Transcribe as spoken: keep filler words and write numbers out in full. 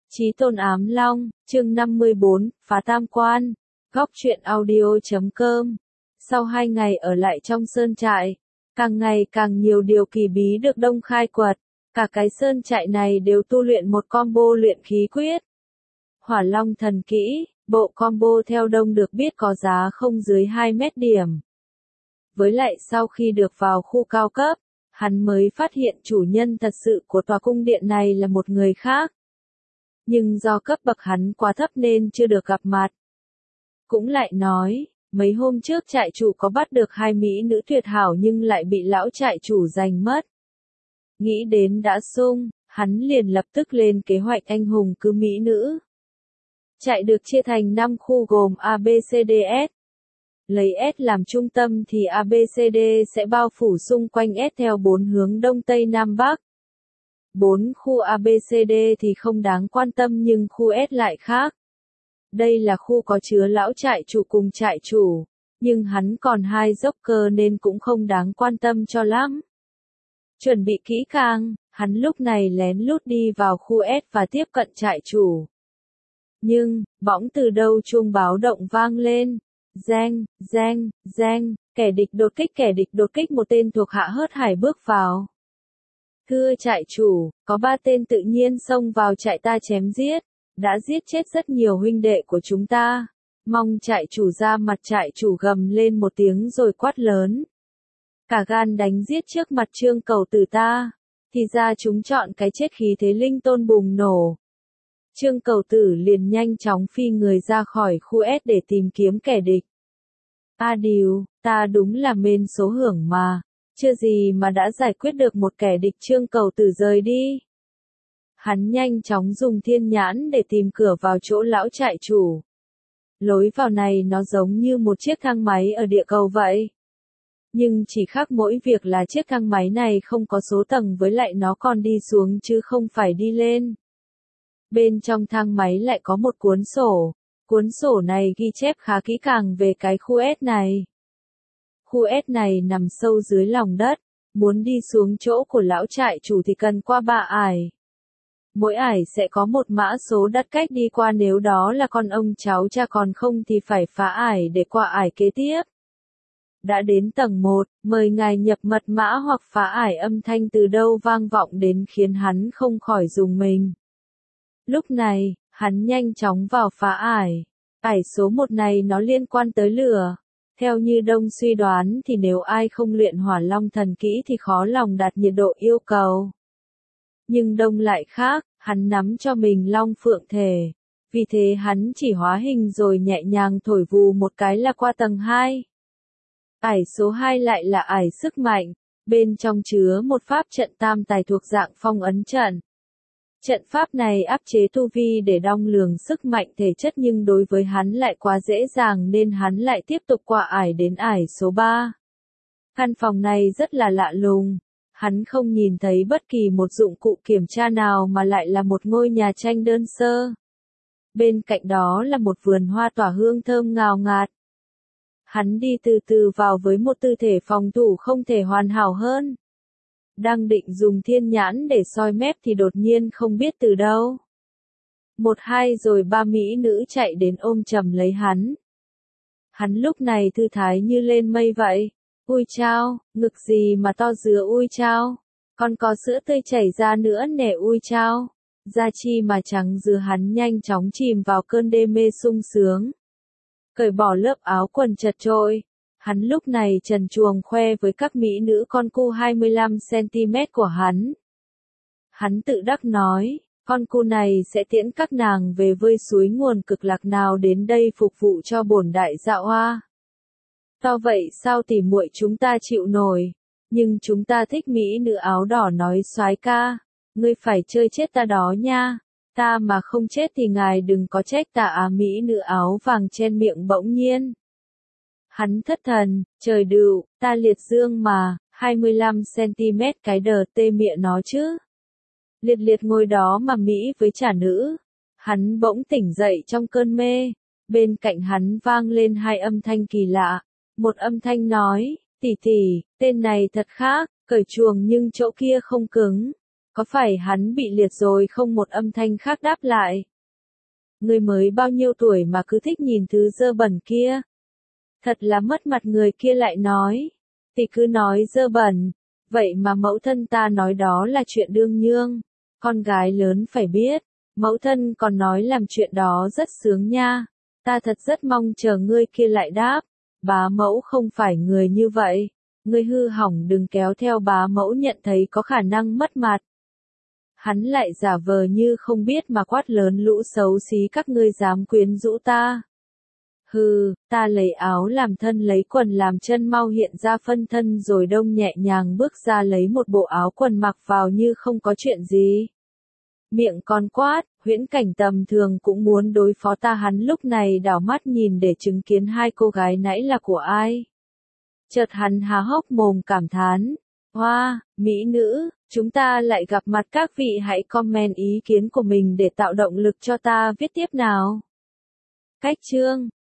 Chí tôn ám long, chương năm mươi bốn, phá tam quan, góc truyện audio.com. Sau hai ngày ở lại trong sơn trại, càng ngày càng nhiều điều kỳ bí được Đông khai quật, cả cái sơn trại này đều tu luyện một combo luyện khí quyết. Hỏa Long thần kỹ, bộ combo theo Đông được biết có giá không dưới hai mét điểm. Với lại sau khi được vào khu cao cấp, hắn mới phát hiện chủ nhân thật sự của tòa cung điện này là một người khác. Nhưng do cấp bậc hắn quá thấp nên chưa được gặp mặt. Cũng lại nói, mấy hôm trước trại chủ có bắt được hai mỹ nữ tuyệt hảo nhưng lại bị lão trại chủ giành mất. Nghĩ đến đã sung, hắn liền lập tức lên kế hoạch anh hùng cứu mỹ nữ. Trại được chia thành năm khu gồm A B C D S. Lấy S làm trung tâm thì A B C D sẽ bao phủ xung quanh S theo bốn hướng Đông Tây Nam Bắc. Bốn khu A B C D thì không đáng quan tâm nhưng khu S lại khác. Đây là khu có chứa lão trại chủ cùng trại chủ, nhưng hắn còn hai dốc cơ nên cũng không đáng quan tâm cho lắm. Chuẩn bị kỹ càng, hắn lúc này lén lút đi vào khu S và tiếp cận trại chủ. Nhưng, bỗng từ đâu chuông báo động vang lên. Reng, reng, reng, kẻ địch đột kích kẻ địch đột kích một tên thuộc hạ hớt hải bước vào. Thưa trại chủ, có ba tên tự nhiên xông vào trại ta chém giết, đã giết chết rất nhiều huynh đệ của chúng ta. Mong trại chủ ra mặt. Trại chủ gầm lên một tiếng rồi quát lớn. Cả gan đánh giết trước mặt Trương Cầu Tử ta, thì ra chúng chọn cái chết. Khí thế linh tôn bùng nổ. Trương Cầu Tử liền nhanh chóng phi người ra khỏi khu S để tìm kiếm kẻ địch. A điều, ta đúng là mên số hưởng mà. Chưa gì mà đã giải quyết được một kẻ địch. Trương Cầu Tử rời đi. Hắn nhanh chóng dùng thiên nhãn để tìm cửa vào chỗ lão trại chủ. Lối vào này nó giống như một chiếc thang máy ở địa cầu vậy. Nhưng chỉ khác mỗi việc là chiếc thang máy này không có số tầng với lại nó còn đi xuống chứ không phải đi lên. Bên trong thang máy lại có một cuốn sổ. Cuốn sổ này ghi chép khá kỹ càng về cái khu S này. Khu S này nằm sâu dưới lòng đất, muốn đi xuống chỗ của lão trại chủ thì cần qua ba ải. Mỗi ải sẽ có một mã số đặt cách đi qua, nếu đó là con ông cháu cha, còn không thì phải phá ải để qua ải kế tiếp. Đã đến tầng một, mời ngài nhập mật mã hoặc phá ải. Âm thanh từ đâu vang vọng đến khiến hắn không khỏi rùng mình. Lúc này, hắn nhanh chóng vào phá ải. Ải số một này nó liên quan tới lửa. Theo như Đông suy đoán thì nếu ai không luyện Hỏa Long thần kỹ thì khó lòng đạt nhiệt độ yêu cầu. Nhưng Đông lại khác, hắn nắm cho mình Long Phượng thể. Vì thế hắn chỉ hóa hình rồi nhẹ nhàng thổi vù một cái là qua tầng hai. Ải số hai lại là ải sức mạnh. Bên trong chứa một pháp trận tam tài thuộc dạng phong ấn trận. Trận pháp này áp chế tu vi để đong lường sức mạnh thể chất, nhưng đối với hắn lại quá dễ dàng nên hắn lại tiếp tục qua ải đến ải số ba. Căn phòng này rất là lạ lùng. Hắn không nhìn thấy bất kỳ một dụng cụ kiểm tra nào mà lại là một ngôi nhà tranh đơn sơ. Bên cạnh đó là một vườn hoa tỏa hương thơm ngào ngạt. Hắn đi từ từ vào với một tư thể phòng thủ không thể hoàn hảo hơn. Đang định dùng thiên nhãn để soi mép thì đột nhiên không biết từ đâu. Một hai rồi ba mỹ nữ chạy đến ôm chầm lấy hắn. Hắn lúc này thư thái như lên mây vậy. Ui chao, ngực gì mà to dứa ui chao. Còn có sữa tươi chảy ra nữa nè ui chao. Da chi mà trắng dứa. Hắn nhanh chóng chìm vào cơn đê mê sung sướng. Cởi bỏ lớp áo quần chật chội. Hắn lúc này trần truồng khoe với các mỹ nữ con cu hai mươi lăm xăng-ti-mét của hắn. Hắn tự đắc nói, con cu này sẽ tiễn các nàng về với suối nguồn cực lạc nào đến đây phục vụ cho bổn đại dạ oa. To vậy sao tỉ muội chúng ta chịu nổi, nhưng chúng ta thích mỹ nữ áo đỏ. Nói soái ca, ngươi phải chơi chết ta đó nha, ta mà không chết thì ngài đừng có trách ta. Á mỹ nữ áo vàng chen miệng bỗng nhiên. Hắn thất thần, trời đựu, ta liệt dương mà, hai mươi lăm xăng-ti-mét cái đờ tê mịa nó chứ. Liệt liệt ngồi đó mà Mỹ với trả nữ. Hắn bỗng tỉnh dậy trong cơn mê. Bên cạnh hắn vang lên hai âm thanh kỳ lạ. Một âm thanh nói, tỷ tỷ, tên này thật khác, cởi chuồng nhưng chỗ kia không cứng. Có phải hắn bị liệt rồi không? Một âm thanh khác đáp lại. Ngươi mới bao nhiêu tuổi mà cứ thích nhìn thứ dơ bẩn kia? Thật là mất mặt. Người kia lại nói. Thì cứ nói dơ bẩn. Vậy mà mẫu thân ta nói đó là chuyện đương nhiên. Con gái lớn phải biết. Mẫu thân còn nói làm chuyện đó rất sướng nha. Ta thật rất mong chờ. Ngươi kia lại đáp. Bá mẫu không phải người như vậy. Ngươi hư hỏng đừng kéo theo. Bá mẫu nhận thấy có khả năng mất mặt. Hắn lại giả vờ như không biết mà quát lớn, lũ xấu xí các ngươi dám quyến rũ ta. Hừ, ta lấy áo làm thân lấy quần làm chân, mau hiện ra phân thân. Rồi Đông nhẹ nhàng bước ra lấy một bộ áo quần mặc vào như không có chuyện gì. Miệng còn quát, Huyễn Cảnh tầm thường cũng muốn đối phó ta. Hắn lúc này đảo mắt nhìn để chứng kiến hai cô gái nãy là của ai. Chợt hắn há hốc mồm cảm thán. Hoa, wow, mỹ nữ, chúng ta lại gặp mặt. Các vị hãy comment ý kiến của mình để tạo động lực cho ta viết tiếp nào. Cách chương